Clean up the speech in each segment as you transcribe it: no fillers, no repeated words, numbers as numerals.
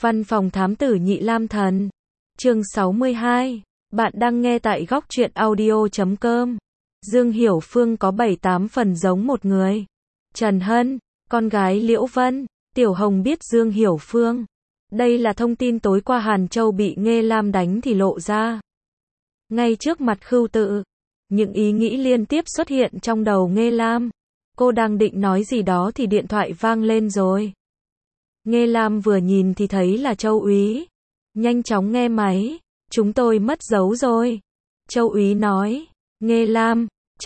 Văn phòng thám tử Nhị Lam Thần. Chương 62. Bạn đang nghe tại góc truyện audio.com. Dương Hiểu Phương có 7-8 phần giống một người. Trần Hân, con gái Liễu Vân. Tiểu Hồng biết Dương Hiểu Phương. Đây là thông tin tối qua Hàn Châu bị Nghê Lam đánh thì lộ ra. Ngay trước mặt Khưu Tự, những ý nghĩ liên tiếp xuất hiện trong đầu Nghê Lam. Cô đang định nói gì đó thì điện thoại vang lên rồi. Nghê Lam vừa nhìn thì thấy là Châu úy. Nhanh chóng nghe máy. Chúng tôi mất dấu rồi. Châu úy nói. Nghê Lam, ...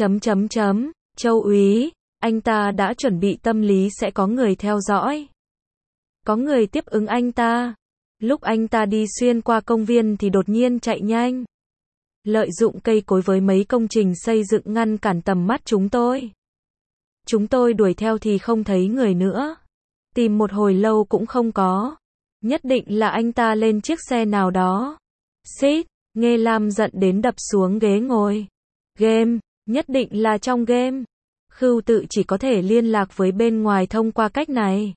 Châu úy, anh ta đã chuẩn bị tâm lý sẽ có người theo dõi. Có người tiếp ứng anh ta. Lúc anh ta đi xuyên qua công viên thì đột nhiên chạy nhanh. Lợi dụng cây cối với mấy công trình xây dựng ngăn cản tầm mắt chúng tôi. Chúng tôi đuổi theo thì không thấy người nữa. Tìm một hồi lâu cũng không có. Nhất định là anh ta lên chiếc xe nào đó. Xít, Nghê Lam giận đến đập xuống ghế ngồi. Game, nhất định là trong game. Khưu Tự chỉ có thể liên lạc với bên ngoài thông qua cách này.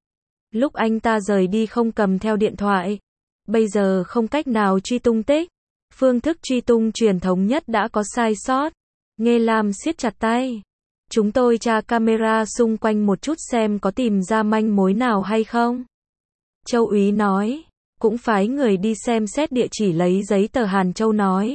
Lúc anh ta rời đi không cầm theo điện thoại. Bây giờ không cách nào truy tung tích. Phương thức truy tung truyền thống nhất đã có sai sót. Nghê Lam siết chặt tay. Chúng tôi tra camera xung quanh một chút xem có tìm ra manh mối nào hay không. Châu úy nói. Cũng phái người đi xem xét địa chỉ lấy giấy tờ. Hàn Châu nói.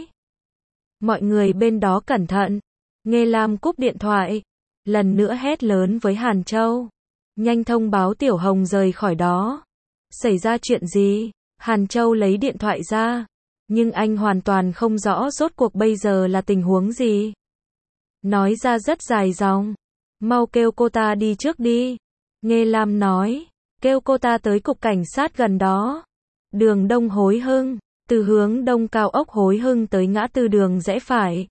Mọi người bên đó cẩn thận. Nghê Lam cúp điện thoại. Lần nữa hét lớn với Hàn Châu. Nhanh thông báo Tiểu Hồng rời khỏi đó. Xảy ra chuyện gì? Hàn Châu lấy điện thoại ra. Nhưng anh hoàn toàn không rõ rốt cuộc bây giờ là tình huống gì. Nói ra rất dài dòng. Mau kêu cô ta đi trước đi. Nghê Lam nói. Kêu cô ta tới cục cảnh sát gần đó. Đường Đông Hối Hưng. Từ hướng đông cao ốc Hối Hưng tới ngã tư đường rẽ phải.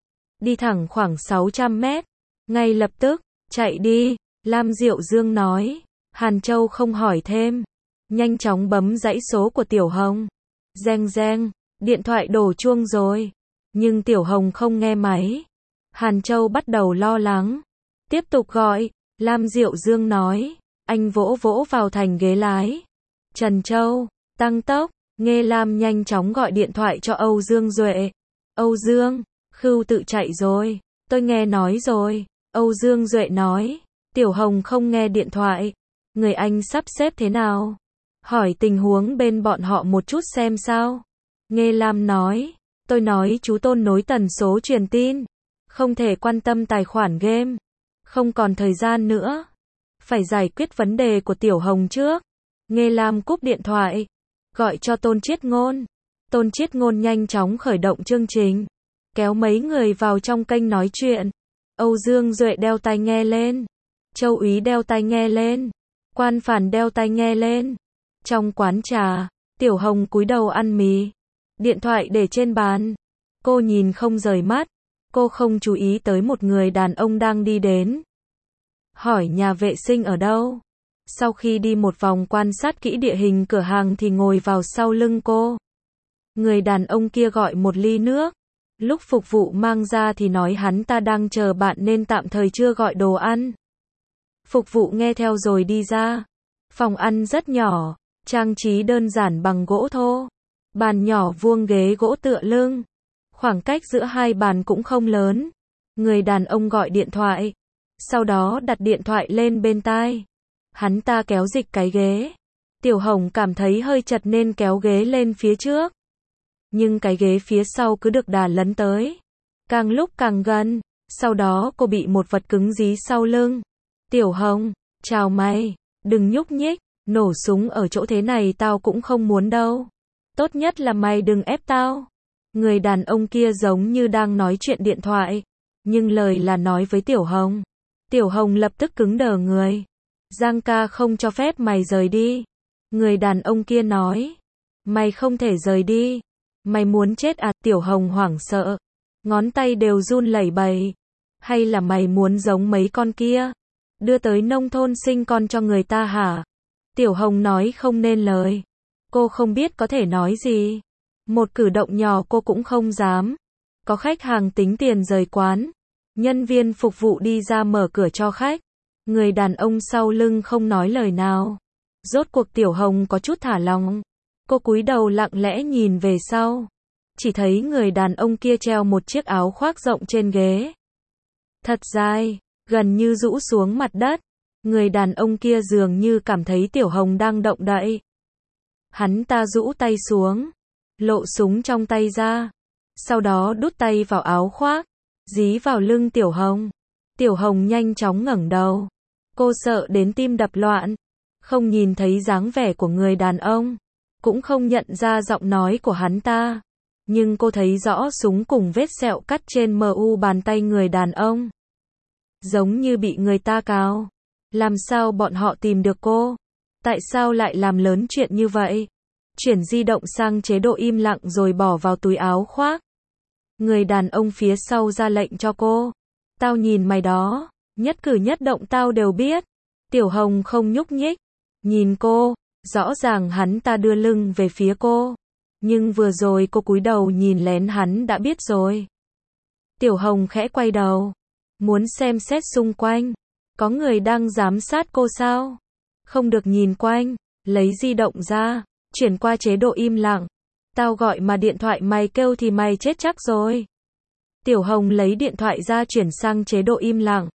Đi thẳng khoảng 600 mét. Ngay lập tức, chạy đi. Lam Diệu Dương nói. Hàn Châu không hỏi thêm. Nhanh chóng bấm dãy số của Tiểu Hồng. Reng reng. Điện thoại đổ chuông rồi. Nhưng Tiểu Hồng không nghe máy. Hàn Châu bắt đầu lo lắng. Tiếp tục gọi. Lam Diệu Dương nói. Anh vỗ vỗ vào thành ghế lái. Trần Châu, tăng tốc. Nghê Lam nhanh chóng gọi điện thoại cho Âu Dương Duệ. Âu Dương, Khưu Tự chạy rồi. Tôi nghe nói rồi. Âu Dương Duệ nói. Tiểu Hồng không nghe điện thoại. Người anh sắp xếp thế nào? Hỏi tình huống bên bọn họ một chút xem sao. Nghê Lam nói. Tôi nói chú Tôn nối tần số truyền tin. Không thể quan tâm tài khoản game. Không còn thời gian nữa. Phải giải quyết vấn đề của Tiểu Hồng trước. Nghê Lam cúp điện thoại. Gọi cho Tôn Chiết Ngôn. Tôn Chiết Ngôn nhanh chóng khởi động chương trình. Kéo mấy người vào trong kênh nói chuyện. Âu Dương Duệ đeo tai nghe lên. Châu úy đeo tai nghe lên. Quan Phản đeo tai nghe lên. Trong quán trà, Tiểu Hồng cúi đầu ăn mì. Điện thoại để trên bàn. Cô nhìn không rời mắt. Cô không chú ý tới một người đàn ông đang đi đến. Hỏi nhà vệ sinh ở đâu? Sau khi đi một vòng quan sát kỹ địa hình cửa hàng thì ngồi vào sau lưng cô. Người đàn ông kia gọi một ly nước. Lúc phục vụ mang ra thì nói hắn ta đang chờ bạn nên tạm thời chưa gọi đồ ăn. Phục vụ nghe theo rồi đi ra. Phòng ăn rất nhỏ, trang trí đơn giản bằng gỗ thô. Bàn nhỏ vuông ghế gỗ tựa lưng. Khoảng cách giữa hai bàn cũng không lớn. Người đàn ông gọi điện thoại. Sau đó đặt điện thoại lên bên tai. Hắn ta kéo dịch cái ghế. Tiểu Hồng cảm thấy hơi chật nên kéo ghế lên phía trước. Nhưng cái ghế phía sau cứ được đà lấn tới. Càng lúc càng gần. Sau đó cô bị một vật cứng dí sau lưng. Tiểu Hồng, chào mày. Đừng nhúc nhích. Nổ súng ở chỗ thế này tao cũng không muốn đâu. Tốt nhất là mày đừng ép tao. Người đàn ông kia giống như đang nói chuyện điện thoại. Nhưng lời là nói với Tiểu Hồng. Tiểu Hồng lập tức cứng đờ người. Giang ca không cho phép mày rời đi. Người đàn ông kia nói. Mày không thể rời đi. Mày muốn chết à? Tiểu Hồng hoảng sợ. Ngón tay đều run lẩy bẩy. Hay là mày muốn giống mấy con kia? Đưa tới nông thôn sinh con cho người ta hả? Tiểu Hồng nói không nên lời. Cô không biết có thể nói gì. Một cử động nhỏ cô cũng không dám. Có khách hàng tính tiền rời quán. Nhân viên phục vụ đi ra mở cửa cho khách. Người đàn ông sau lưng không nói lời nào. Rốt cuộc Tiểu Hồng có chút thả lòng. Cô cúi đầu lặng lẽ nhìn về sau. Chỉ thấy người đàn ông kia treo một chiếc áo khoác rộng trên ghế. Thật dài, gần như rũ xuống mặt đất. Người đàn ông kia dường như cảm thấy Tiểu Hồng đang động đậy. Hắn ta rũ tay xuống, lộ súng trong tay ra. Sau đó đút tay vào áo khoác, dí vào lưng Tiểu Hồng. Tiểu Hồng nhanh chóng ngẩng đầu. Cô sợ đến tim đập loạn. Không nhìn thấy dáng vẻ của người đàn ông. Cũng không nhận ra giọng nói của hắn ta. Nhưng cô thấy rõ súng cùng vết sẹo cắt trên mu bàn tay người đàn ông. Giống như bị người ta cào. Làm sao bọn họ tìm được cô? Tại sao lại làm lớn chuyện như vậy? Chuyển di động sang chế độ im lặng rồi bỏ vào túi áo khoác. Người đàn ông phía sau ra lệnh cho cô. Tao nhìn mày đó, nhất cử nhất động tao đều biết. Tiểu Hồng không nhúc nhích. Nhìn cô, rõ ràng hắn ta đưa lưng về phía cô. Nhưng vừa rồi cô cúi đầu nhìn lén hắn đã biết rồi. Tiểu Hồng khẽ quay đầu. Muốn xem xét xung quanh. Có người đang giám sát cô sao? Không được nhìn quanh. Lấy di động ra. Chuyển qua chế độ im lặng. Tao gọi mà điện thoại mày kêu thì mày chết chắc rồi. Tiểu Hồng lấy điện thoại ra chuyển sang chế độ im lặng.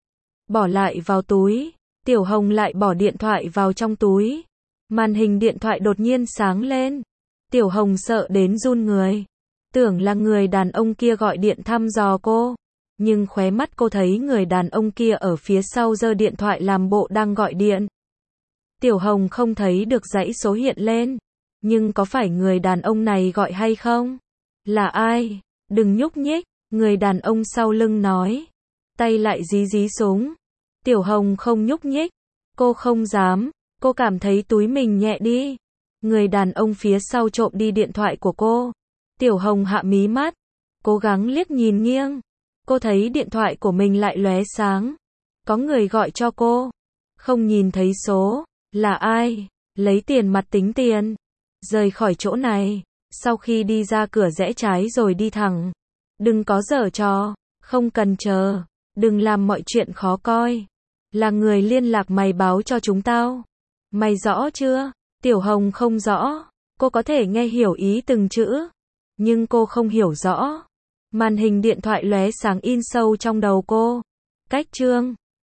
Bỏ lại vào túi. Tiểu Hồng lại bỏ điện thoại vào trong túi. Màn hình điện thoại đột nhiên sáng lên. Tiểu Hồng sợ đến run người. Tưởng là người đàn ông kia gọi điện thăm dò cô. Nhưng khóe mắt cô thấy người đàn ông kia ở phía sau giơ điện thoại làm bộ đang gọi điện. Tiểu Hồng không thấy được dãy số hiện lên. Nhưng có phải người đàn ông này gọi hay không? Là ai? Đừng nhúc nhích, người đàn ông sau lưng nói. Tay lại dí dí súng. Tiểu Hồng không nhúc nhích. Cô không dám. Cô cảm thấy túi mình nhẹ đi. Người đàn ông phía sau trộm đi điện thoại của cô. Tiểu Hồng hạ mí mắt. Cố gắng liếc nhìn nghiêng. Cô thấy điện thoại của mình lại lóe sáng. Có người gọi cho cô. Không nhìn thấy số. Là ai? Lấy tiền mặt tính tiền. Rời khỏi chỗ này. Sau khi đi ra cửa rẽ trái rồi đi thẳng. Đừng có giở trò. Không cần chờ. Đừng làm mọi chuyện khó coi. Là người liên lạc mày báo cho chúng tao. Mày rõ chưa? Tiểu Hồng không rõ. Cô có thể nghe hiểu ý từng chữ. Nhưng cô không hiểu rõ. Màn hình điện thoại lóe sáng in sâu trong đầu cô. Cách chương